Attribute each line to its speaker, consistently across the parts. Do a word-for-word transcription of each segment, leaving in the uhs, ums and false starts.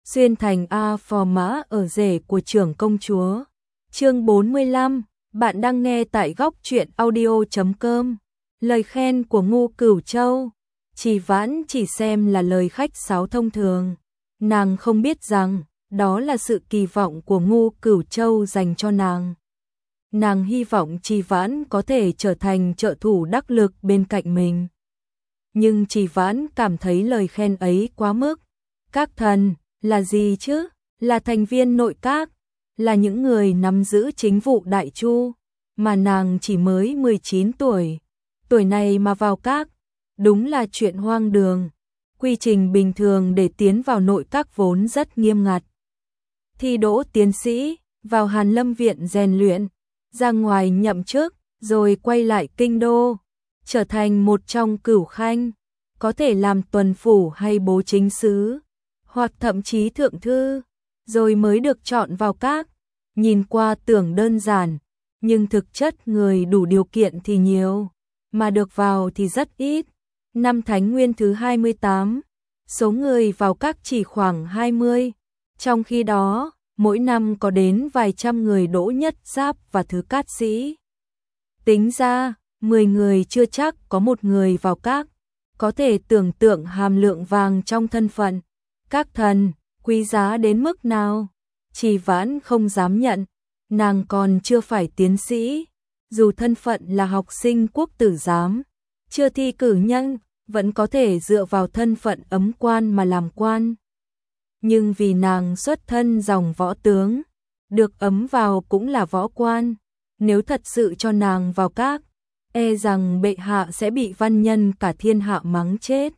Speaker 1: xuyên thành A phò mã ở rể của trưởng công chúa. Chương bốn mươi lăm, bạn đang nghe tại góc truyện audio chấm com. Lời khen của Ngô Cửu Châu. Trì Vãn chỉ xem là lời khách sáo thông thường. Nàng không biết rằng, đó là sự kỳ vọng của Ngô Cửu Châu dành cho nàng. Nàng hy vọng Trì Vãn có thể trở thành trợ thủ đắc lực bên cạnh mình. Nhưng Trì Vãn cảm thấy lời khen ấy quá mức. Các thần, là gì chứ? Là thành viên nội các, là những người nắm giữ chính vụ đại chu, mà nàng chỉ mới mười chín tuổi. Tuổi này mà vào các, đúng là chuyện hoang đường. Quy trình bình thường để tiến vào nội các vốn rất nghiêm ngặt. Thi đỗ tiến sĩ, vào Hàn Lâm viện rèn luyện, ra ngoài nhậm chức, rồi quay lại kinh đô, trở thành một trong cửu khanh, có thể làm tuần phủ hay bố chính sứ, hoặc thậm chí thượng thư, rồi mới được chọn vào các. Nhìn qua tưởng đơn giản, nhưng thực chất người đủ điều kiện thì nhiều, mà được vào thì rất ít. Năm Thánh Nguyên thứ hai mươi tám, số người vào các chỉ khoảng hai mươi, trong khi đó, mỗi năm có đến vài trăm người đỗ nhất giáp và thứ cát sĩ. Tính ra, mười người chưa chắc có một người vào các, có thể tưởng tượng hàm lượng vàng trong thân phận. Các thần, quý giá đến mức nào? Trì Vãn không dám nhận, nàng còn chưa phải tiến sĩ, dù thân phận là học sinh quốc tử giám, chưa thi cử nhân, vẫn có thể dựa vào thân phận ấm quan mà làm quan. Nhưng vì nàng xuất thân dòng võ tướng, được ấm vào cũng là võ quan, nếu thật sự cho nàng vào các, e rằng bệ hạ sẽ bị văn nhân cả thiên hạ mắng chết.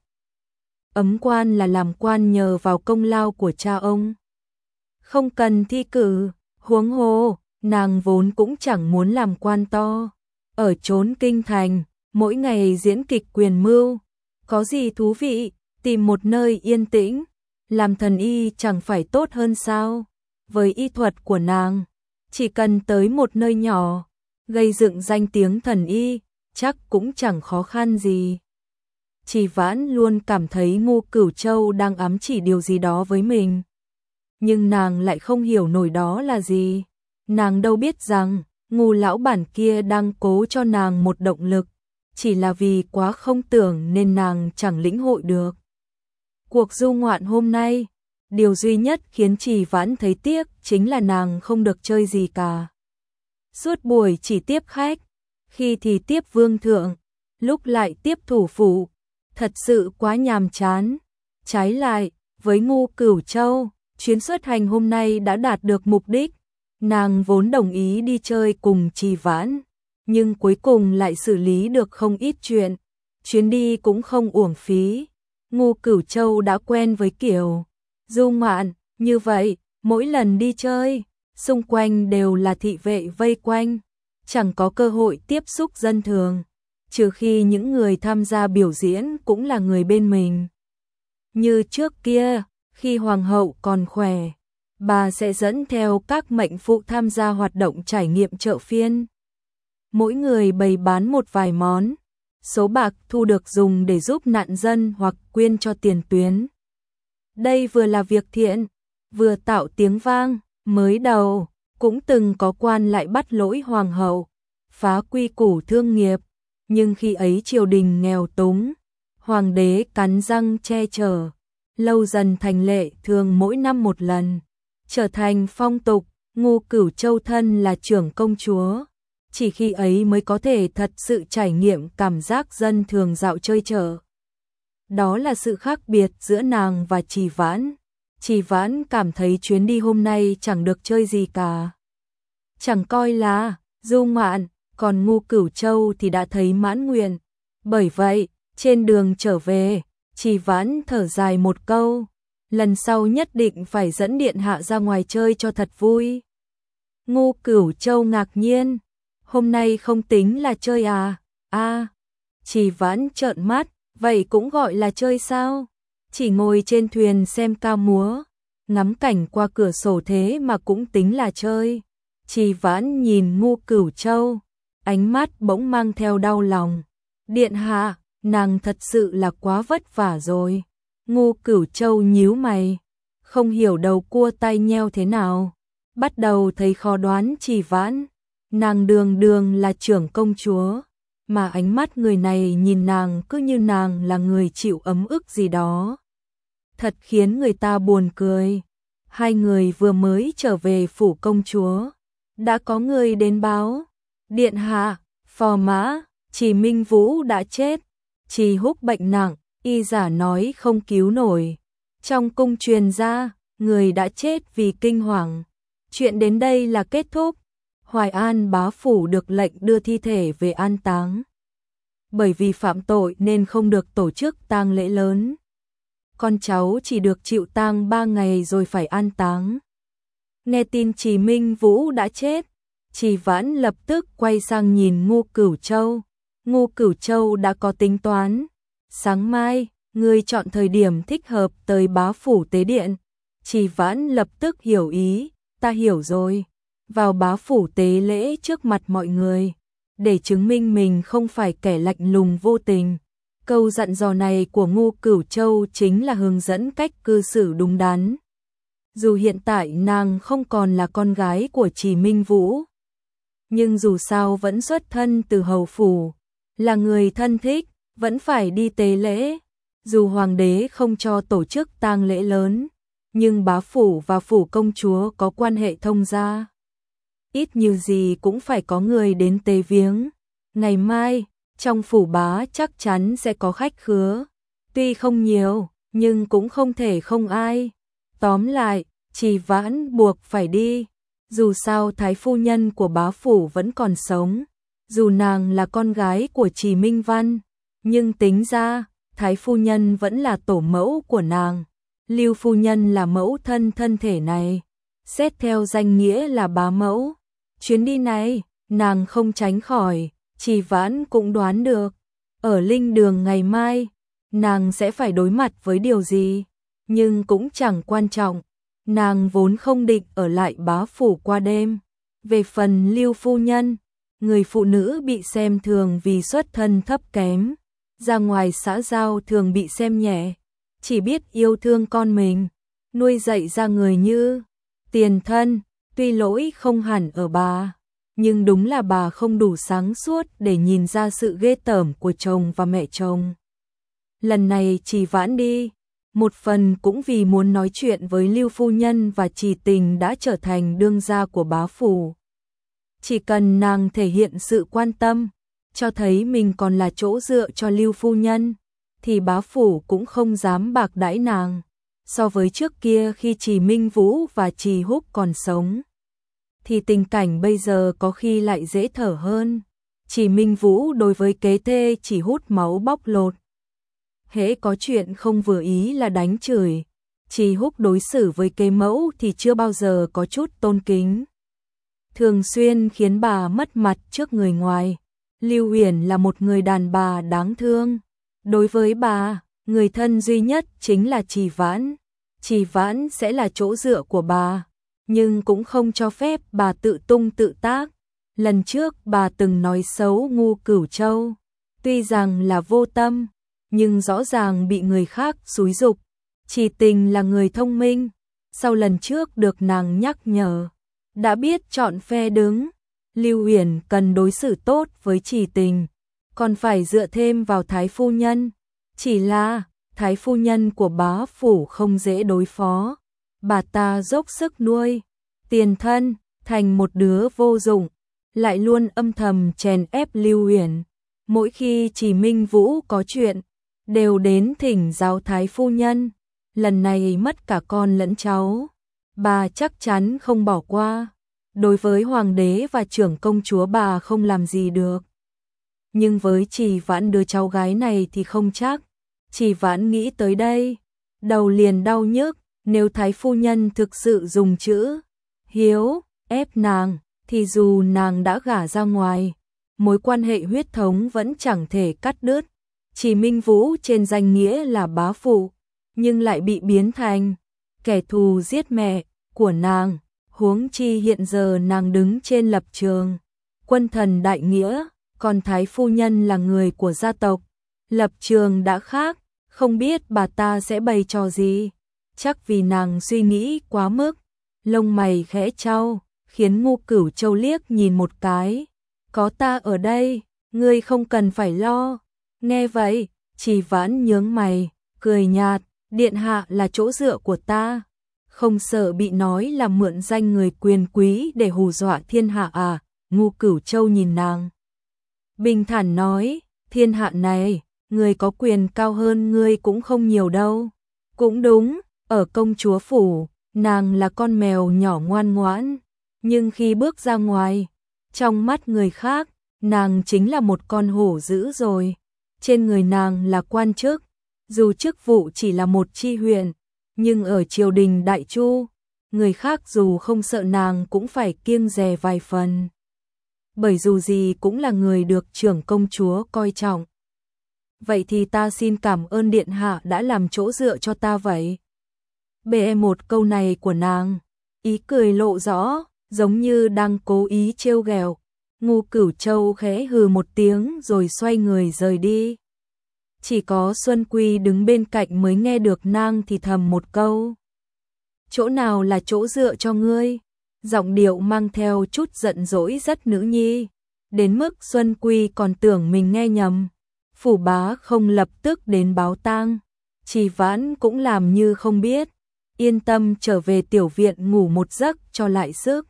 Speaker 1: Ấm quan là làm quan nhờ vào công lao của cha ông, không cần thi cử, huống hồ, nàng vốn cũng chẳng muốn làm quan to. Ở chốn kinh thành, mỗi ngày diễn kịch quyền mưu, có gì thú vị, tìm một nơi yên tĩnh, làm thần y chẳng phải tốt hơn sao? Với y thuật của nàng, chỉ cần tới một nơi nhỏ, gây dựng danh tiếng thần y, chắc cũng chẳng khó khăn gì. Trì Vãn luôn cảm thấy Ngô Cửu Châu đang ám chỉ điều gì đó với mình. Nhưng nàng lại không hiểu nổi đó là gì. Nàng đâu biết rằng, Ngô lão bản kia đang cố cho nàng một động lực, chỉ là vì quá không tưởng nên nàng chẳng lĩnh hội được. Cuộc du ngoạn hôm nay, điều duy nhất khiến Trì Vãn thấy tiếc chính là nàng không được chơi gì cả. Suốt buổi chỉ tiếp khách, khi thì tiếp vương thượng, lúc lại tiếp thủ phủ, thật sự quá nhàm chán. Trái lại, với Ngô Cửu Châu, chuyến xuất hành hôm nay đã đạt được mục đích. Nàng vốn đồng ý đi chơi cùng Trì Vãn, nhưng cuối cùng lại xử lý được không ít chuyện. Chuyến đi cũng không uổng phí. Ngô Cửu Châu đã quen với kiểu du ngoạn như vậy, mỗi lần đi chơi, xung quanh đều là thị vệ vây quanh, chẳng có cơ hội tiếp xúc dân thường, trừ khi những người tham gia biểu diễn cũng là người bên mình. Như trước kia, khi hoàng hậu còn khỏe, bà sẽ dẫn theo các mệnh phụ tham gia hoạt động trải nghiệm chợ phiên. Mỗi người bày bán một vài món, số bạc thu được dùng để giúp nạn dân hoặc quyên cho tiền tuyến. Đây vừa là việc thiện, vừa tạo tiếng vang. Mới đầu, cũng từng có quan lại bắt lỗi hoàng hậu, phá quy củ thương nghiệp, nhưng khi ấy triều đình nghèo túng, hoàng đế cắn răng che chở, lâu dần thành lệ thường mỗi năm một lần, trở thành phong tục. Ngô Cửu Châu thân là trưởng công chúa, chỉ khi ấy mới có thể thật sự trải nghiệm cảm giác dân thường dạo chơi chợ. Đó là sự khác biệt giữa nàng và Trì Vãn. Trì Vãn cảm thấy chuyến đi hôm nay chẳng được chơi gì cả, chẳng coi là du ngoạn, còn Ngô Cửu Châu thì đã thấy mãn nguyện. Bởi vậy, trên đường trở về, Trì Vãn thở dài một câu, lần sau nhất định phải dẫn điện hạ ra ngoài chơi cho thật vui. Ngô Cửu Châu ngạc nhiên, hôm nay không tính là chơi à? A, à, Trì Vãn trợn mắt, vậy cũng gọi là chơi sao? Chỉ ngồi trên thuyền xem ca múa, ngắm cảnh qua cửa sổ thế mà cũng tính là chơi. Trì Vãn nhìn Ngô Cửu Châu, ánh mắt bỗng mang theo đau lòng. Điện hạ, nàng thật sự là quá vất vả rồi. Ngô Cửu Châu nhíu mày, không hiểu đầu cua tay nheo thế nào, bắt đầu thấy khó đoán Trì Vãn, nàng đường đường là trưởng công chúa, mà ánh mắt người này nhìn nàng cứ như nàng là người chịu ấm ức gì đó. Thật khiến người ta buồn cười. Hai người vừa mới trở về phủ công chúa, đã có người đến báo, điện hạ, phò mã, Trì Minh Vũ đã chết, Trì Húc bệnh nặng, y giả nói không cứu nổi. Trong cung truyền ra, người đã chết vì kinh hoàng. Chuyện đến đây là kết thúc. Hoài An bá phủ được lệnh đưa thi thể về an táng. Bởi vì phạm tội nên không được tổ chức tang lễ lớn. Con cháu chỉ được chịu tang ba ngày rồi phải an táng. Nghe tin Trì Minh Vũ đã chết, Trì Vãn lập tức quay sang nhìn Ngô Cửu Châu. Ngô Cửu Châu đã có tính toán. Sáng mai, ngươi chọn thời điểm thích hợp tới bá phủ tế điện. Trì Vãn lập tức hiểu ý, ta hiểu rồi. Vào bá phủ tế lễ trước mặt mọi người, để chứng minh mình không phải kẻ lạnh lùng vô tình. Câu dặn dò này của Ngô Cửu Châu chính là hướng dẫn cách cư xử đúng đắn. Dù hiện tại nàng không còn là con gái của Trì Minh Vũ, nhưng dù sao vẫn xuất thân từ hầu phủ, là người thân thích, vẫn phải đi tế lễ. Dù hoàng đế không cho tổ chức tang lễ lớn, nhưng bá phủ và phủ công chúa có quan hệ thông gia. Ít nhiều gì cũng phải có người đến tế viếng. Ngày mai, trong phủ bá chắc chắn sẽ có khách khứa. Tuy không nhiều, nhưng cũng không thể không ai. Tóm lại, Trì Vãn buộc phải đi. Dù sao thái phu nhân của bá phủ vẫn còn sống. Dù nàng là con gái của Trì Minh Văn, nhưng tính ra, thái phu nhân vẫn là tổ mẫu của nàng. Lưu phu nhân là mẫu thân thân thể này. Xét theo danh nghĩa là bá mẫu. Chuyến đi này, nàng không tránh khỏi, Trì Vãn cũng đoán được. Ở linh đường ngày mai, nàng sẽ phải đối mặt với điều gì, nhưng cũng chẳng quan trọng. Nàng vốn không định ở lại bá phủ qua đêm. Về phần Lưu phu nhân, người phụ nữ bị xem thường vì xuất thân thấp kém, ra ngoài xã giao thường bị xem nhẹ, chỉ biết yêu thương con mình, nuôi dạy ra người như tiền thân. Tuy lỗi không hẳn ở bà, nhưng đúng là bà không đủ sáng suốt để nhìn ra sự ghê tởm của chồng và mẹ chồng. Lần này Trì Vãn đi, một phần cũng vì muốn nói chuyện với Lưu phu nhân và Trì Tình đã trở thành đương gia của bá phủ. Chỉ cần nàng thể hiện sự quan tâm, cho thấy mình còn là chỗ dựa cho Lưu phu nhân, thì bá phủ cũng không dám bạc đãi nàng. So với trước kia khi Trì Minh Vũ và Trì Húc còn sống, thì tình cảnh bây giờ có khi lại dễ thở hơn. Trì Minh Vũ đối với kế thê chỉ hút máu bóc lột. Hễ có chuyện không vừa ý là đánh chửi. Trì Húc đối xử với kế mẫu thì chưa bao giờ có chút tôn kính, thường xuyên khiến bà mất mặt trước người ngoài. Lưu Uyển là một người đàn bà đáng thương. Đối với bà, người thân duy nhất chính là Trì Vãn. Trì Vãn sẽ là chỗ dựa của bà, nhưng cũng không cho phép bà tự tung tự tác. Lần trước bà từng nói xấu Ngô Cửu Châu, tuy rằng là vô tâm, nhưng rõ ràng bị người khác xúi giục. Trì Tình là người thông minh, sau lần trước được nàng nhắc nhở, đã biết chọn phe đứng. Lưu Uyển cần đối xử tốt với Trì Tình, còn phải dựa thêm vào thái phu nhân. Chỉ là thái phu nhân của bá phủ không dễ đối phó. Bà ta dốc sức nuôi tiền thân thành một đứa vô dụng, lại luôn âm thầm chèn ép Lưu Uyển. Mỗi khi Trì Minh Vũ có chuyện, đều đến thỉnh giáo thái phu nhân. Lần này mất cả con lẫn cháu, bà chắc chắn không bỏ qua. Đối với hoàng đế và trưởng công chúa bà không làm gì được, nhưng với Trì Vãn đứa cháu gái này thì không chắc. Trì Vãn nghĩ tới đây, đầu liền đau nhức. Nếu thái phu nhân thực sự dùng chữ hiếu ép nàng, thì dù nàng đã gả ra ngoài, mối quan hệ huyết thống vẫn chẳng thể cắt đứt. Trì Minh Vũ trên danh nghĩa là bá phụ, nhưng lại bị biến thành kẻ thù giết mẹ của nàng. Huống chi hiện giờ nàng đứng trên lập trường quân thần đại nghĩa, còn thái phu nhân là người của gia tộc, lập trường đã khác, không biết bà ta sẽ bày trò gì. chắc vì nàng suy nghĩ quá mức, lông mày khẽ chau, khiến Ngô Cửu Châu liếc nhìn một cái. Có ta ở đây, ngươi không cần phải lo. Nghe vậy, Trì Vãn nhướng mày, cười nhạt, điện hạ là chỗ dựa của ta, không sợ bị nói là mượn danh người quyền quý để hù dọa thiên hạ à? Ngô Cửu Châu nhìn nàng, bình thản nói, thiên hạ này, người có quyền cao hơn ngươi cũng không nhiều đâu. Cũng đúng, ở công chúa phủ, nàng là con mèo nhỏ ngoan ngoãn, nhưng khi bước ra ngoài, trong mắt người khác, nàng chính là một con hổ dữ rồi. Trên người nàng là quan chức, dù chức vụ chỉ là một chi huyện, nhưng ở triều đình Đại Chu, người khác dù không sợ nàng cũng phải kiêng dè vài phần. Bởi dù gì cũng là người được trưởng công chúa coi trọng. Vậy thì ta xin cảm ơn điện hạ đã làm chỗ dựa cho ta vậy. Bề một câu này của nàng, ý cười lộ rõ, giống như đang cố ý trêu ghẹo. Ngô Cửu Châu khẽ hừ một tiếng rồi xoay người rời đi. Chỉ có Xuân Quy đứng bên cạnh mới nghe được nàng thì thầm một câu. Chỗ nào là chỗ dựa cho ngươi? Giọng điệu mang theo chút giận dỗi rất nữ nhi, đến mức Xuân Quy còn tưởng mình nghe nhầm. Phủ bá không lập tức đến báo tang, Trì Vãn cũng làm như không biết, yên tâm trở về tiểu viện ngủ một giấc cho lại sức.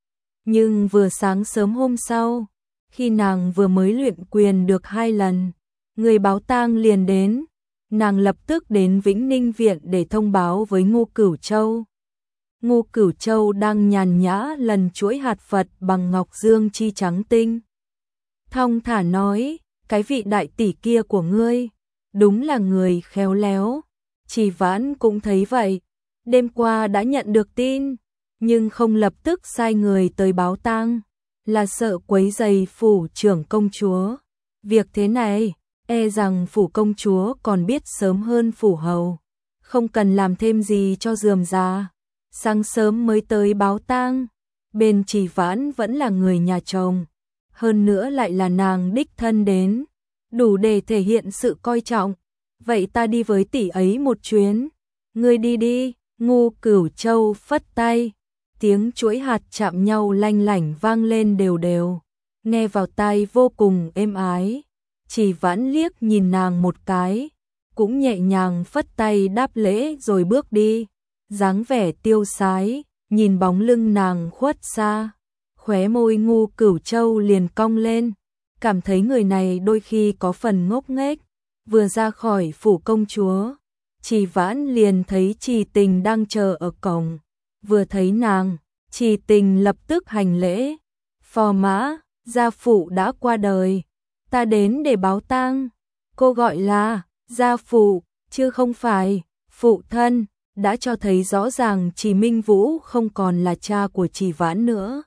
Speaker 1: Nhưng vừa sáng sớm hôm sau, khi nàng vừa mới luyện quyền được hai lần, người báo tang liền đến, nàng lập tức đến Vĩnh Ninh viện để thông báo với Ngô Cửu Châu. Ngô Cửu Châu đang nhàn nhã lần chuỗi hạt Phật bằng ngọc dương chi trắng tinh. Thong thả nói, cái vị đại tỷ kia của ngươi, đúng là người khéo léo. Trì Vãn cũng thấy vậy, đêm qua đã nhận được tin, nhưng không lập tức sai người tới báo tang, là sợ quấy rầy phủ trưởng công chúa. Việc thế này, e rằng phủ công chúa còn biết sớm hơn phủ hầu, không cần làm thêm gì cho rườm rà. Sáng sớm mới tới báo tang, bên Trì Vãn vẫn là người nhà chồng, hơn nữa lại là nàng đích thân đến, đủ để thể hiện sự coi trọng. Vậy ta đi với tỷ ấy một chuyến. Ngươi đi đi. Ngô Cửu Châu phất tay, tiếng chuỗi hạt chạm nhau lanh lảnh vang lên đều đều, nghe vào tai vô cùng êm ái. Trì Vãn liếc nhìn nàng một cái, cũng nhẹ nhàng phất tay đáp lễ rồi bước đi, dáng vẻ tiêu sái, nhìn bóng lưng nàng khuất xa, khóe môi Ngô Cửu Châu liền cong lên, cảm thấy người này đôi khi có phần ngốc nghếch. Vừa ra khỏi phủ công chúa, Trì Vãn liền thấy Trì Tình đang chờ ở cổng, vừa thấy nàng, Trì Tình lập tức hành lễ, phò mã, gia phụ đã qua đời, ta đến để báo tang. Cô gọi là gia phụ, chứ không phải phụ thân, đã cho thấy rõ ràng Trì Minh Vũ không còn là cha của Trì Vãn nữa.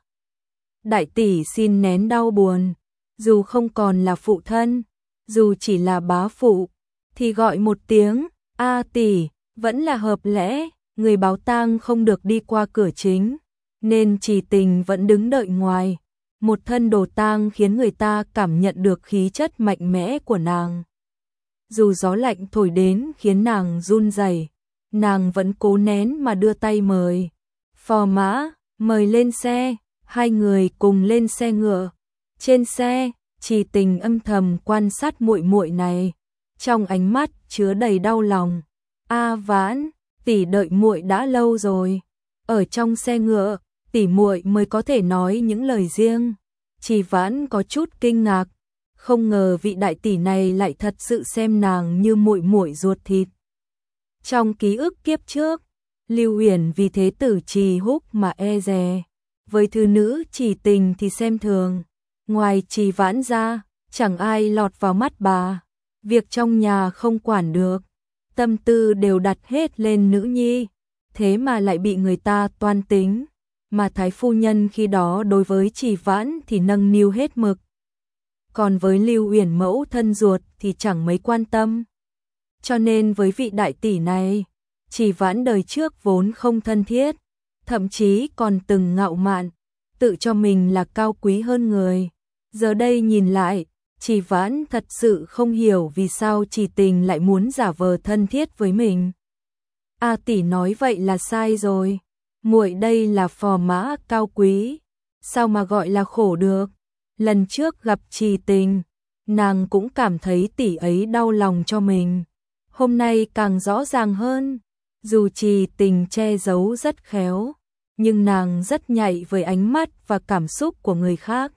Speaker 1: Đại tỷ xin nén đau buồn, dù không còn là phụ thân, dù chỉ là bá phụ, thì gọi một tiếng a tỷ vẫn là hợp lẽ. Người báo tang không được đi qua cửa chính, nên Trì Tình vẫn đứng đợi ngoài. Một thân đồ tang khiến người ta cảm nhận được khí chất mạnh mẽ của nàng. Dù gió lạnh thổi đến khiến nàng run rẩy, nàng vẫn cố nén mà đưa tay mời. Phò mã, mời lên xe. Hai người cùng lên xe ngựa. Trên xe, Trì Tình âm thầm quan sát muội muội này, trong ánh mắt chứa đầy đau lòng. A Vãn, tỷ đợi muội đã lâu rồi. Ở trong xe ngựa, tỷ muội mới có thể nói những lời riêng. Trì Vãn có chút kinh ngạc, không ngờ vị đại tỷ này lại thật sự xem nàng như muội muội ruột thịt. Trong ký ức kiếp trước, Lưu Uyển vì thế tử Trì Húc mà e dè, với thứ nữ Trì Tình thì xem thường. Ngoài Trì Vãn ra, chẳng ai lọt vào mắt bà, việc trong nhà không quản được, tâm tư đều đặt hết lên nữ nhi, thế mà lại bị người ta toan tính. Mà thái phu nhân khi đó đối với Trì Vãn thì nâng niu hết mực, còn với Lưu Uyển mẫu thân ruột thì chẳng mấy quan tâm. Cho nên với vị đại tỷ này, Trì Vãn đời trước vốn không thân thiết, thậm chí còn từng ngạo mạn, tự cho mình là cao quý hơn người. Giờ đây nhìn lại, Trì Vãn thật sự không hiểu vì sao Trì Tình lại muốn giả vờ thân thiết với mình. A tỷ nói vậy là sai rồi. Muội đây là phò mã cao quý, sao mà gọi là khổ được? Lần trước gặp Trì Tình, nàng cũng cảm thấy tỷ ấy đau lòng cho mình. Hôm nay càng rõ ràng hơn, dù Trì Tình che giấu rất khéo, nhưng nàng rất nhạy với ánh mắt và cảm xúc của người khác.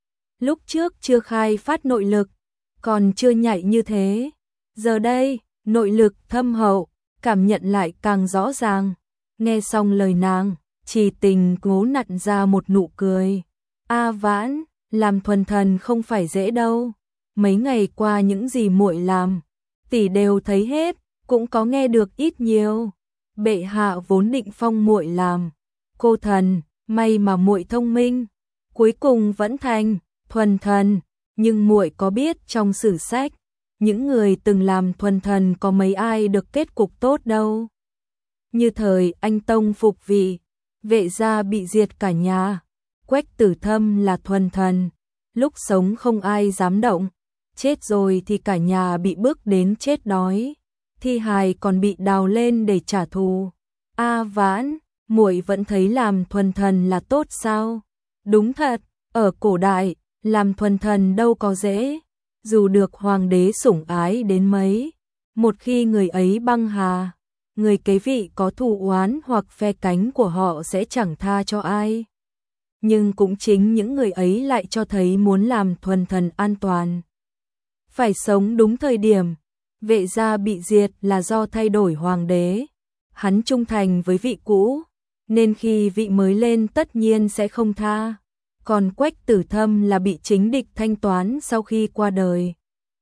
Speaker 1: Lúc trước chưa khai phát nội lực, còn chưa nhạy như thế. Giờ đây, nội lực thâm hậu, cảm nhận lại càng rõ ràng. Nghe xong lời nàng, Trì Tình cố nặn ra một nụ cười. A Vãn, làm thuần thần không phải dễ đâu. Mấy ngày qua những gì muội làm, tỷ đều thấy hết, cũng có nghe được ít nhiều. Bệ hạ vốn định phong muội làm cô thần, may mà muội thông minh, cuối cùng vẫn thành thuần thần. Nhưng muội có biết trong sử sách, những người từng làm thuần thần có mấy ai được kết cục tốt đâu. Như thời Anh Tông phục vị, Vệ gia bị diệt cả nhà. Quách Tử Thâm là thuần thần, lúc sống không ai dám động, chết rồi thì cả nhà bị bước đến chết đói, thi hài còn bị đào lên để trả thù. A Vãn, muội vẫn thấy làm thuần thần là tốt sao? Đúng thật, ở cổ đại, làm thuần thần đâu có dễ, dù được hoàng đế sủng ái đến mấy, một khi người ấy băng hà, người kế vị có thù oán hoặc phe cánh của họ sẽ chẳng tha cho ai. Nhưng cũng chính những người ấy lại cho thấy muốn làm thuần thần an toàn, phải sống đúng thời điểm. Vệ gia bị diệt là do thay đổi hoàng đế, hắn trung thành với vị cũ, nên khi vị mới lên tất nhiên sẽ không tha. Còn Quách Tử Thâm là bị chính địch thanh toán sau khi qua đời.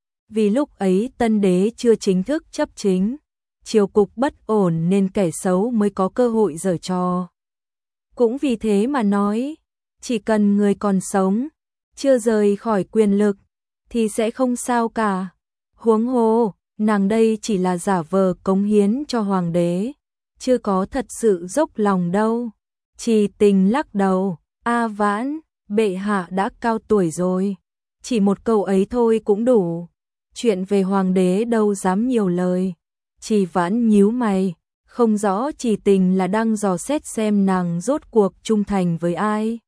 Speaker 1: Vì lúc ấy tân đế chưa chính thức chấp chính, triều cục bất ổn nên kẻ xấu mới có cơ hội giở trò. Cũng vì thế mà nói, chỉ cần người còn sống, chưa rời khỏi quyền lực, thì sẽ không sao cả. Huống hồ, nàng đây chỉ là giả vờ cống hiến cho hoàng đế, chưa có thật sự dốc lòng đâu. Trì Tình lắc đầu, A Vãn, bệ hạ đã cao tuổi rồi, chỉ một câu ấy thôi cũng đủ. Chuyện về hoàng đế đâu dám nhiều lời. Trì Vãn nhíu mày, không rõ Trì Tình là đang dò xét xem nàng rốt cuộc trung thành với ai,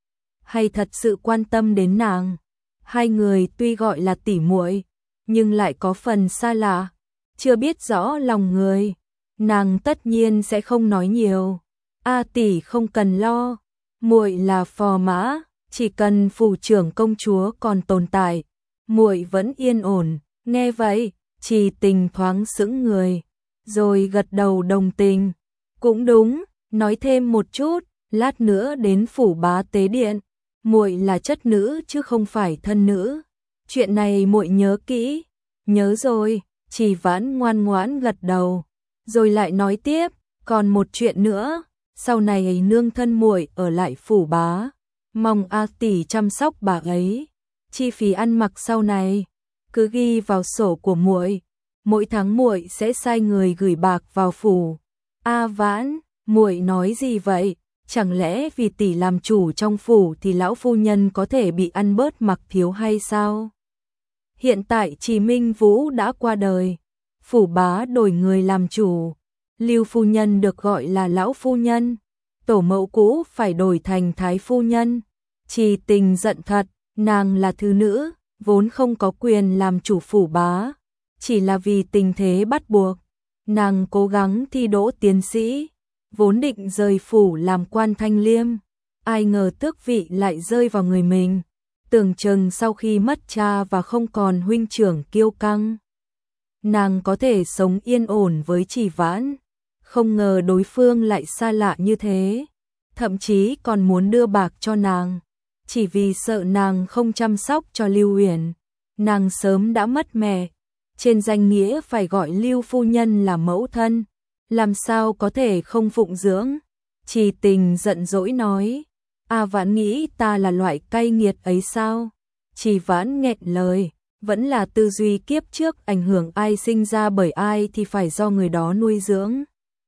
Speaker 1: hay thật sự quan tâm đến nàng. Hai người tuy gọi là tỉ muội, nhưng lại có phần xa lạ, chưa biết rõ lòng người. Nàng tất nhiên sẽ không nói nhiều. A tỷ không cần lo, muội là phò mã, chỉ cần phủ trưởng công chúa còn tồn tại, muội vẫn yên ổn. Nghe vậy, Trì Tình thoáng sững người, rồi gật đầu đồng tình. Cũng đúng, nói thêm một chút, lát nữa đến phủ bá tế điện, muội là chất nữ chứ không phải thân nữ. Chuyện này muội nhớ kỹ. Nhớ rồi. Trì Vãn ngoan ngoãn gật đầu, rồi lại nói tiếp, còn một chuyện nữa, sau này ấy nương thân muội ở lại phủ bá, mong A tỷ chăm sóc bà ấy. Chi phí ăn mặc sau này cứ ghi vào sổ của muội, mỗi tháng muội sẽ sai người gửi bạc vào phủ. A Vãn, muội nói gì vậy? Chẳng lẽ vì tỷ làm chủ trong phủ thì lão phu nhân có thể bị ăn bớt mặc thiếu hay sao? Hiện tại Trì Minh Vũ đã qua đời, phủ bá đổi người làm chủ, Lưu phu nhân được gọi là lão phu nhân, tổ mẫu cũ phải đổi thành thái phu nhân. Trì Tình giận thật, nàng là thứ nữ, vốn không có quyền làm chủ phủ bá, chỉ là vì tình thế bắt buộc, nàng cố gắng thi đỗ tiến sĩ, vốn định rời phủ làm quan Thanh Liêm, ai ngờ tước vị lại rơi vào người mình. Tưởng chừng sau khi mất cha và không còn huynh trưởng kiêu căng, nàng có thể sống yên ổn với Trì Vãn, không ngờ đối phương lại xa lạ như thế, thậm chí còn muốn đưa bạc cho nàng, chỉ vì sợ nàng không chăm sóc cho Lưu Uyển. Nàng sớm đã mất mẹ, trên danh nghĩa phải gọi Lưu phu nhân là mẫu thân, làm sao có thể không phụng dưỡng. Trì Tình giận dỗi nói, A Vãn nghĩ ta là loại cay nghiệt ấy sao? Trì Vãn nghẹn lời, vẫn là tư duy kiếp trước ảnh hưởng, ai sinh ra bởi ai thì phải do người đó nuôi dưỡng.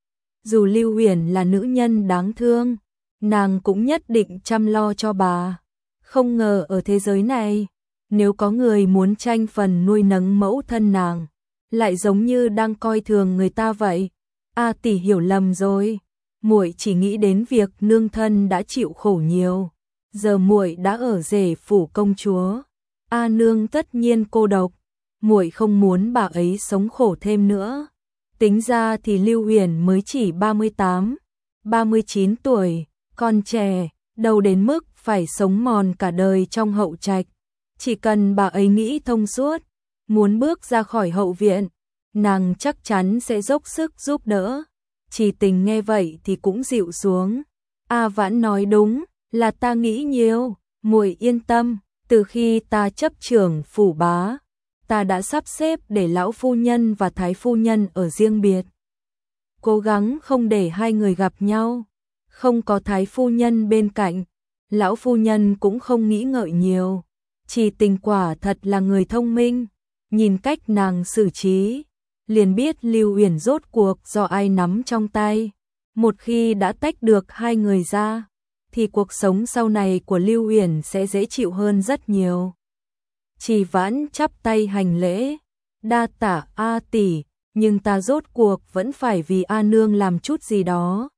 Speaker 1: Dù Lưu Uyển là nữ nhân đáng thương, nàng cũng nhất định chăm lo cho bà. Không ngờ ở thế giới này, nếu có người muốn tranh phần nuôi nấng mẫu thân nàng, lại giống như đang coi thường người ta vậy. A tỷ hiểu lầm rồi, muội chỉ nghĩ đến việc nương thân đã chịu khổ nhiều, giờ muội đã ở rể phủ công chúa, A nương tất nhiên cô độc, muội không muốn bà ấy sống khổ thêm nữa. Tính ra thì Lưu Huyền mới chỉ ba mươi tám, ba mươi chín tuổi, còn trẻ, đâu đến mức phải sống mòn cả đời trong hậu trạch. Chỉ cần bà ấy nghĩ thông suốt, muốn bước ra khỏi hậu viện, nàng chắc chắn sẽ dốc sức giúp đỡ. Chỉ Tình nghe vậy thì cũng dịu xuống. A Vãn nói đúng, là ta nghĩ nhiều, muội yên tâm, từ khi ta chấp trưởng phủ bá, ta đã sắp xếp để lão phu nhân và thái phu nhân ở riêng biệt. Cố gắng không để hai người gặp nhau, không có thái phu nhân bên cạnh, lão phu nhân cũng không nghĩ ngợi nhiều. Chỉ Tình quả thật là người thông minh, nhìn cách nàng xử trí, liền biết Lưu Uyển rốt cuộc do ai nắm trong tay. Một khi đã tách được hai người ra, thì cuộc sống sau này của Lưu Uyển sẽ dễ chịu hơn rất nhiều. Chỉ Vãn chắp tay hành lễ, đa tạ A tỷ, nhưng ta rốt cuộc vẫn phải vì A nương làm chút gì đó.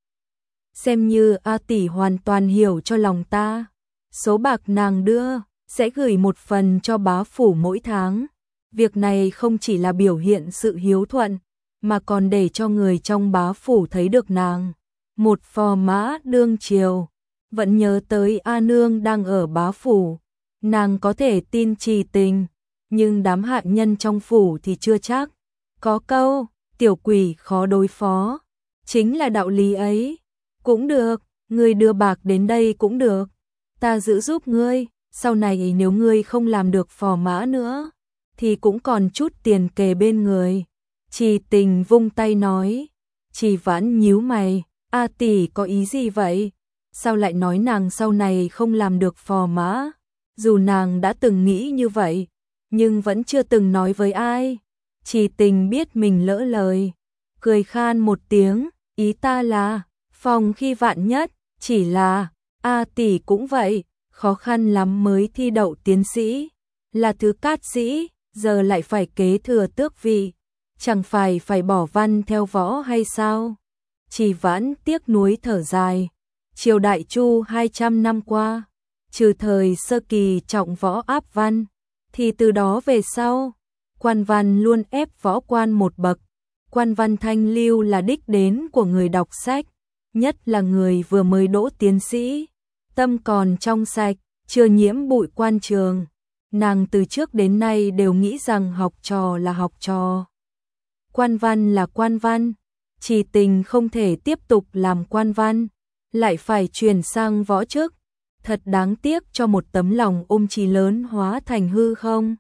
Speaker 1: Xem như A tỷ hoàn toàn hiểu cho lòng ta, số bạc nàng đưa, sẽ gửi một phần cho bá phủ mỗi tháng. Việc này không chỉ là biểu hiện sự hiếu thuận, mà còn để cho người trong bá phủ thấy được nàng. Một phò mã đương triều, vẫn nhớ tới A nương đang ở bá phủ. Nàng có thể tin Trì Tình, nhưng đám hạ nhân trong phủ thì chưa chắc. Có câu, tiểu quỷ khó đối phó, chính là đạo lý ấy. Cũng được, ngươi đưa bạc đến đây cũng được, ta giữ giúp ngươi, sau này nếu ngươi không làm được phò mã nữa, thì cũng còn chút tiền kề bên người. Trì Tình vung tay nói. Trì Vãn nhíu mày, A tỷ có ý gì vậy? Sao lại nói nàng sau này không làm được phò mã? Dù nàng đã từng nghĩ như vậy, nhưng vẫn chưa từng nói với ai. Trì Tình biết mình lỡ lời, cười khan một tiếng, ý ta là, phòng khi vạn nhất, chỉ là, A tỷ cũng vậy, khó khăn lắm mới thi đậu tiến sĩ, là thứ cát sĩ, giờ lại phải kế thừa tước vị, chẳng phải phải bỏ văn theo võ hay sao? Trì Vãn tiếc nuối thở dài, triều đại Chu hai trăm năm qua, trừ thời sơ kỳ trọng võ áp văn, thì từ đó về sau, quan văn luôn ép võ quan một bậc. Quan văn thanh lưu là đích đến của người đọc sách, nhất là người vừa mới đỗ tiến sĩ, tâm còn trong sạch, chưa nhiễm bụi quan trường. Nàng từ trước đến nay đều nghĩ rằng học trò là học trò, quan văn là quan văn. Trì Tình không thể tiếp tục làm quan văn, lại phải chuyển sang võ chức. Thật đáng tiếc cho một tấm lòng ôm chí lớn hóa thành hư không.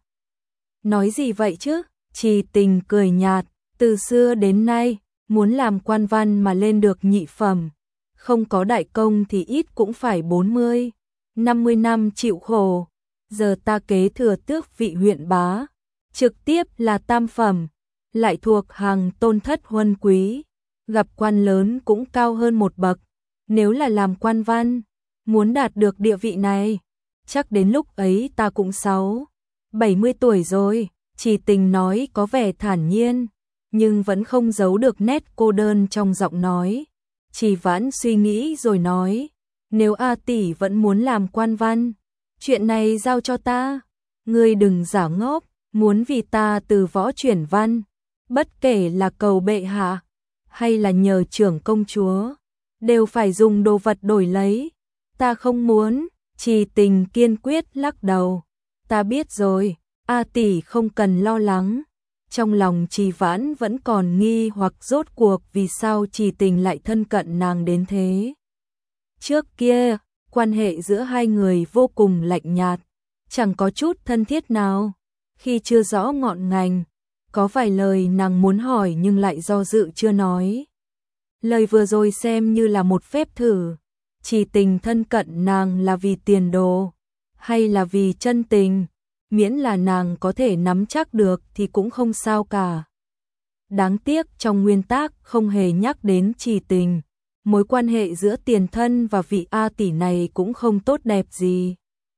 Speaker 1: Nói gì vậy chứ? Trì Tình cười nhạt, từ xưa đến nay, muốn làm quan văn mà lên được nhị phẩm, không có đại công thì ít cũng phải bốn mươi, năm mươi năm chịu khổ. Giờ ta kế thừa tước vị huyện bá, trực tiếp là tam phẩm, lại thuộc hàng tôn thất huân quý, gặp quan lớn cũng cao hơn một bậc. Nếu là làm quan văn, muốn đạt được địa vị này, chắc đến lúc ấy ta cũng sáu, bảy mươi tuổi rồi. Trì Tình nói có vẻ thản nhiên, nhưng vẫn không giấu được nét cô đơn trong giọng nói. Trì Vãn suy nghĩ rồi nói, nếu A tỷ vẫn muốn làm quan văn, chuyện này giao cho ta, ngươi đừng giả ngốc, muốn vì ta từ võ chuyển văn, bất kể là cầu bệ hạ, hay là nhờ trưởng công chúa, đều phải dùng đồ vật đổi lấy. Ta không muốn. Trì Tình kiên quyết lắc đầu. Ta biết rồi, A tỷ không cần lo lắng. Trong lòng Trì Vãn vẫn còn nghi hoặc rốt cuộc vì sao Trì Tình lại thân cận nàng đến thế. Trước kia, quan hệ giữa hai người vô cùng lạnh nhạt, chẳng có chút thân thiết nào. Khi chưa rõ ngọn ngành, có vài lời nàng muốn hỏi nhưng lại do dự chưa nói. Lời vừa rồi xem như là một phép thử. Trì Tình thân cận nàng là vì tiền đồ, hay là vì chân tình, miễn là nàng có thể nắm chắc được thì cũng không sao cả. Đáng tiếc trong nguyên tắc không hề nhắc đến Trì Tình, mối quan hệ giữa tiền thân và vị A tỷ này cũng không tốt đẹp gì.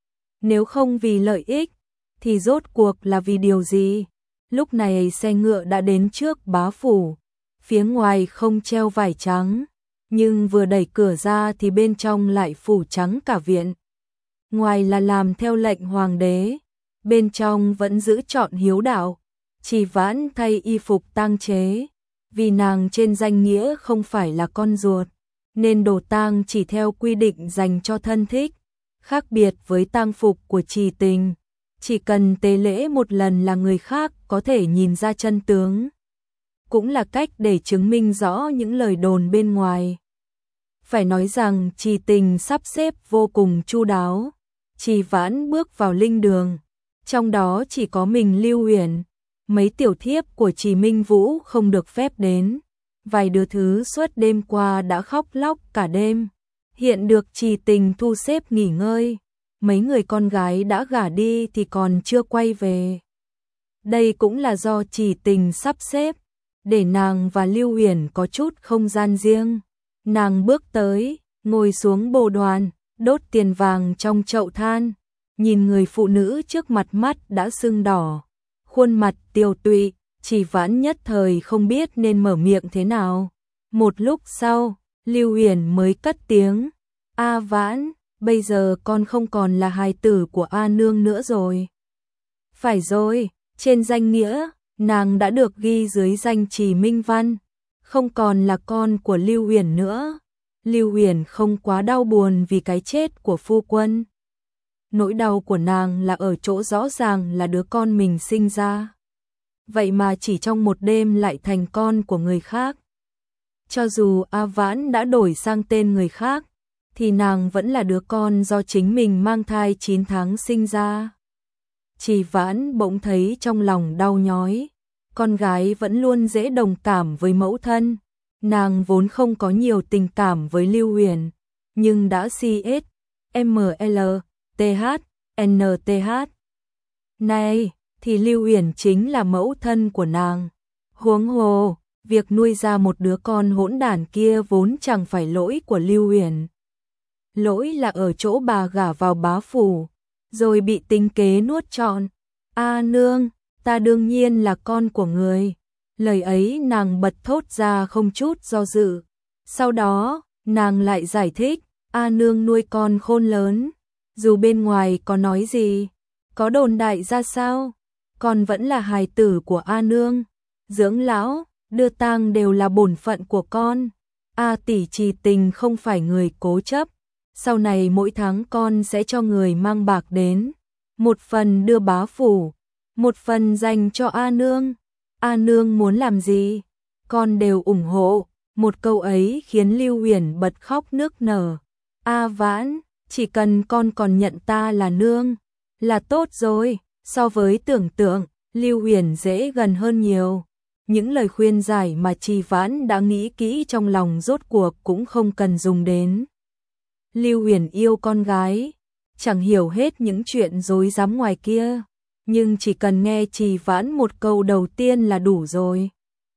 Speaker 1: Nếu không vì lợi ích, thì rốt cuộc là vì điều gì? Lúc này xe ngựa đã đến trước bá phủ, phía ngoài không treo vải trắng, nhưng vừa đẩy cửa ra thì bên trong lại phủ trắng cả viện. Ngoài là làm theo lệnh hoàng đế, bên trong vẫn giữ trọn hiếu đạo. Trì Vãn thay y phục tang chế, vì nàng trên danh nghĩa không phải là con ruột, nên đồ tang chỉ theo quy định dành cho thân thích, khác biệt với tang phục của Trì Tình, chỉ cần tế lễ một lần là người khác có thể nhìn ra chân tướng. Cũng là cách để chứng minh rõ những lời đồn bên ngoài. Phải nói rằng Trì Tình sắp xếp vô cùng chu đáo. Trì Vãn bước vào linh đường, trong đó chỉ có mình Lưu Uyển, mấy tiểu thiếp của Trì Minh Vũ không được phép đến. Vài đứa thứ suốt đêm qua đã khóc lóc cả đêm, hiện được Trì Tình thu xếp nghỉ ngơi. Mấy người con gái đã gả đi thì còn chưa quay về. Đây cũng là do Trì Tình sắp xếp, để nàng và Lưu Uyển có chút không gian riêng. Nàng bước tới, ngồi xuống bồ đoàn, đốt tiền vàng trong chậu than, nhìn người phụ nữ trước mặt mắt đã sưng đỏ, khuôn mặt tiều tụy, Trì Vãn nhất thời không biết nên mở miệng thế nào. Một lúc sau, Lưu Uyển mới cất tiếng, "A Vãn, bây giờ con không còn là hài tử của A nương nữa rồi." "Phải rồi, trên danh nghĩa, nàng đã được ghi dưới danh Trì Minh Văn, không còn là con của Lưu Uyển nữa." Lưu Uyển không quá đau buồn vì cái chết của phu quân. Nỗi đau của nàng là ở chỗ rõ ràng là đứa con mình sinh ra, vậy mà chỉ trong một đêm lại thành con của người khác. Cho dù A Vãn đã đổi sang tên người khác, thì nàng vẫn là đứa con do chính mình mang thai chín tháng sinh ra. Trì Vãn bỗng thấy trong lòng đau nhói, con gái vẫn luôn dễ đồng cảm với mẫu thân. Nàng vốn không có nhiều tình cảm với Lưu Uyển, nhưng đã xê ét, em lờ, tê hát, en tê hát. Này, thì Lưu Uyển chính là mẫu thân của nàng. Huống hồ, việc nuôi ra một đứa con hỗn đản kia vốn chẳng phải lỗi của Lưu Uyển. Lỗi là ở chỗ bà gả vào bá phủ, rồi bị tính kế nuốt trọn. "A nương, ta đương nhiên là con của người." Lời ấy nàng bật thốt ra không chút do dự. Sau đó, nàng lại giải thích, "A nương nuôi con khôn lớn, dù bên ngoài có nói gì, có đồn đại ra sao, con vẫn là hài tử của A nương. Dưỡng lão, đưa tang đều là bổn phận của con. A tỷ Trì Tình không phải người cố chấp. Sau này mỗi tháng con sẽ cho người mang bạc đến, một phần đưa bá phủ, một phần dành cho A nương. A nương muốn làm gì, con đều ủng hộ." Một câu ấy khiến Lưu Uyển bật khóc nức nở. "A Vãn, chỉ cần con còn nhận ta là nương, là tốt rồi." So với tưởng tượng, Lưu Uyển dễ gần hơn nhiều. Những lời khuyên giải mà Trì Vãn đã nghĩ kỹ trong lòng rốt cuộc cũng không cần dùng đến. Lưu Uyển yêu con gái, chẳng hiểu hết những chuyện rối rắm ngoài kia, nhưng chỉ cần nghe Trì Vãn một câu đầu tiên là đủ rồi.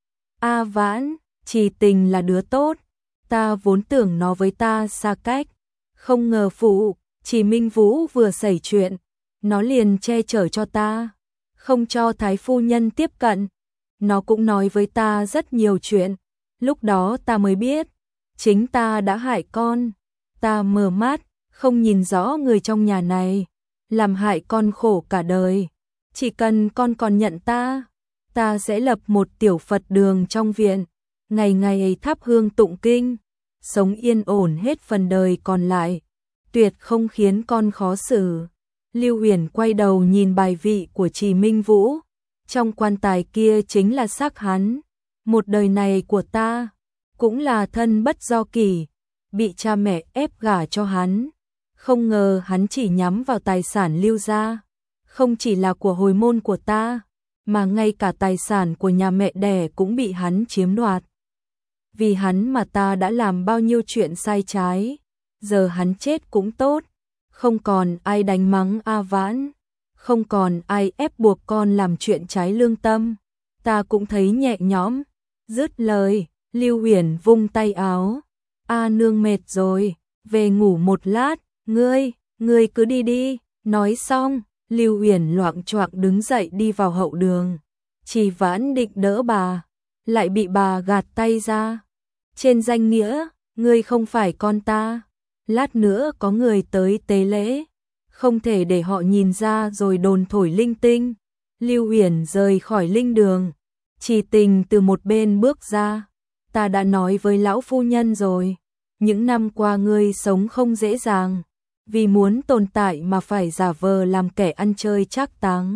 Speaker 1: "A Vãn, Trì Tình là đứa tốt, ta vốn tưởng nó với ta xa cách, không ngờ phụ, Trì Minh Vũ vừa xảy chuyện, nó liền che chở cho ta, không cho thái phu nhân tiếp cận. Nó cũng nói với ta rất nhiều chuyện, lúc đó ta mới biết, chính ta đã hại con. Ta mờ mắt, không nhìn rõ người trong nhà này, làm hại con khổ cả đời. Chỉ cần con còn nhận ta, ta sẽ lập một tiểu Phật đường trong viện, ngày ngày thắp hương tụng kinh, sống yên ổn hết phần đời còn lại, tuyệt không khiến con khó xử." Lưu Uyển quay đầu nhìn bài vị của Trì Minh Vũ, trong quan tài kia chính là xác hắn. "Một đời này của ta, cũng là thân bất do kỷ, bị cha mẹ ép gả cho hắn. Không ngờ hắn chỉ nhắm vào tài sản Lưu gia, không chỉ là của hồi môn của ta, mà ngay cả tài sản của nhà mẹ đẻ cũng bị hắn chiếm đoạt. Vì hắn mà ta đã làm bao nhiêu chuyện sai trái, giờ hắn chết cũng tốt, không còn ai đánh mắng A Vãn, không còn ai ép buộc con làm chuyện trái lương tâm, ta cũng thấy nhẹ nhõm." Dứt lời, Lưu Uyển vung tay áo, "A nương mệt rồi, về ngủ một lát, ngươi, ngươi cứ đi đi." Nói xong, Lưu Uyển loạng choạng đứng dậy đi vào hậu đường. Trì Vãn định đỡ bà, lại bị bà gạt tay ra. Trên danh nghĩa, ngươi không phải con ta, lát nữa có người tới tế lễ, không thể để họ nhìn ra rồi đồn thổi linh tinh. Lưu Uyển rời khỏi linh đường, Trì Tình từ một bên bước ra. Ta đã nói với lão phu nhân rồi, những năm qua ngươi sống không dễ dàng, vì muốn tồn tại mà phải giả vờ làm kẻ ăn chơi trác táng.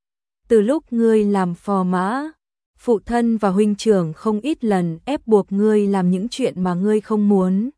Speaker 1: Từ lúc ngươi làm phò mã, phụ thân và huynh trưởng không ít lần ép buộc ngươi làm những chuyện mà ngươi không muốn.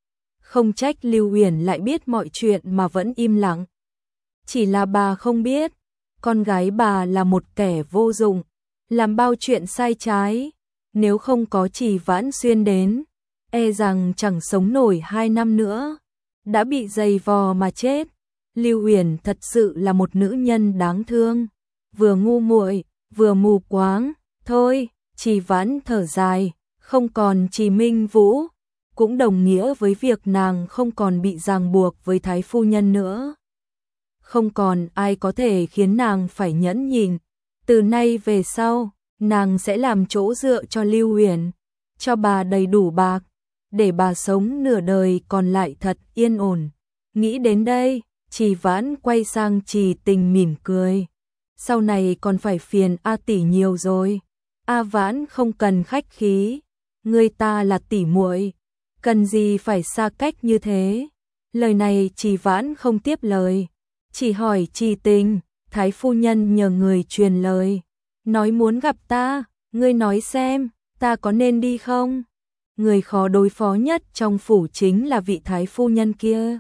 Speaker 1: Không trách Lưu Uyển lại biết mọi chuyện mà vẫn im lặng. Chỉ là bà không biết, con gái bà là một kẻ vô dụng, làm bao chuyện sai trái. Nếu không có Trì Vãn Xuyên đến, e rằng chẳng sống nổi hai năm nữa, đã bị giày vò mà chết. Lưu Uyển thật sự là một nữ nhân đáng thương, vừa ngu muội, vừa mù quáng. Thôi, Trì Vãn thở dài, không còn Trì Minh Vũ, cũng đồng nghĩa với việc nàng không còn bị ràng buộc với thái phu nhân nữa. Không còn ai có thể khiến nàng phải nhẫn nhịn. Từ nay về sau, nàng sẽ làm chỗ dựa cho Lưu Uyển, cho bà đầy đủ bạc, để bà sống nửa đời còn lại thật yên ổn. Nghĩ đến đây, Trì Vãn quay sang Trì Tình mỉm cười. Sau này còn phải phiền A tỷ nhiều rồi. A Vãn không cần khách khí, người ta là tỷ muội, cần gì phải xa cách như thế. Lời này Trì Vãn không tiếp lời, chỉ hỏi Trì Tình, thái phu nhân nhờ người truyền lời, nói muốn gặp ta, ngươi nói xem, ta có nên đi không? Người khó đối phó nhất trong phủ chính là vị thái phu nhân kia.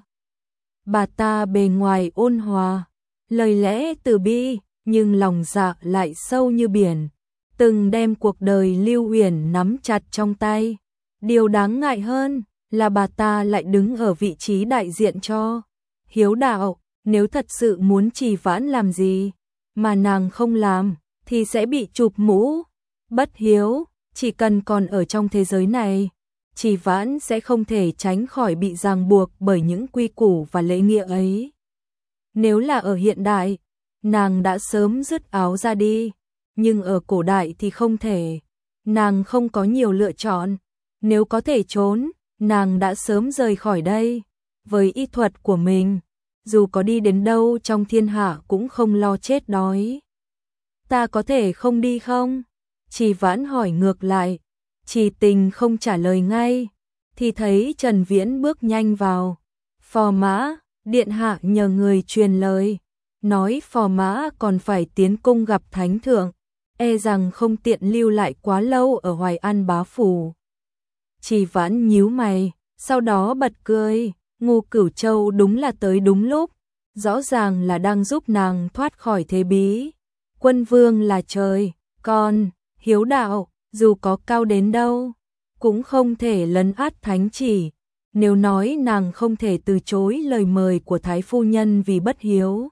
Speaker 1: Bà ta bề ngoài ôn hòa, lời lẽ từ bi, nhưng lòng dạ lại sâu như biển, từng đem cuộc đời Lưu Uyển nắm chặt trong tay. Điều đáng ngại hơn là bà ta lại đứng ở vị trí đại diện cho hiếu đạo. Nếu thật sự muốn Trì Vãn làm gì mà nàng không làm thì sẽ bị chụp mũ. Bất hiếu, chỉ cần còn ở trong thế giới này, Trì Vãn sẽ không thể tránh khỏi bị ràng buộc bởi những quy củ và lễ nghĩa ấy. Nếu là ở hiện đại, nàng đã sớm dứt áo ra đi, nhưng ở cổ đại thì không thể. Nàng không có nhiều lựa chọn, nếu có thể trốn, nàng đã sớm rời khỏi đây. Với y thuật của mình, dù có đi đến đâu trong thiên hạ cũng không lo chết đói. Ta có thể không đi không? Trì Vãn hỏi ngược lại. Trì Tình không trả lời ngay, thì thấy Trần Viễn bước nhanh vào. Phò mã, điện hạ nhờ người truyền lời, nói phò mã còn phải tiến cung gặp thánh thượng, e rằng không tiện lưu lại quá lâu ở Hoài An bá phủ. Trì Vãn nhíu mày, sau đó bật cười. Ngô Cửu Châu đúng là tới đúng lúc, rõ ràng là đang giúp nàng thoát khỏi thế bí. Quân vương là trời, còn hiếu đạo, dù có cao đến đâu, cũng không thể lấn át thánh chỉ. Nếu nói nàng không thể từ chối lời mời của thái phu nhân vì bất hiếu,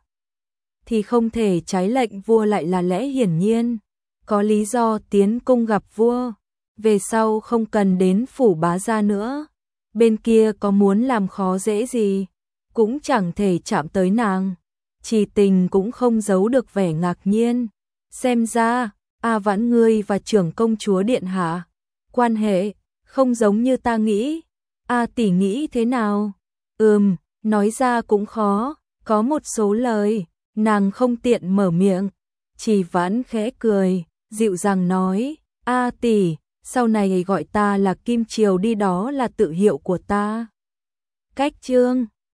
Speaker 1: thì không thể trái lệnh vua lại là lẽ hiển nhiên. Có lý do tiến cung gặp vua, về sau không cần đến phủ bá gia nữa. Bên kia có muốn làm khó dễ gì, cũng chẳng thể chạm tới nàng. Trì Tình cũng không giấu được vẻ ngạc nhiên. Xem ra, A Vãn ngươi và trưởng công chúa điện hạ, quan hệ không giống như ta nghĩ. A tỷ nghĩ thế nào? Ừm, nói ra cũng khó, có một số lời, nàng không tiện mở miệng. Trì Vãn khẽ cười, dịu dàng nói, A tỷ, sau này gọi ta là Kim Triều đi, đó là tự hiệu của ta. Cách chương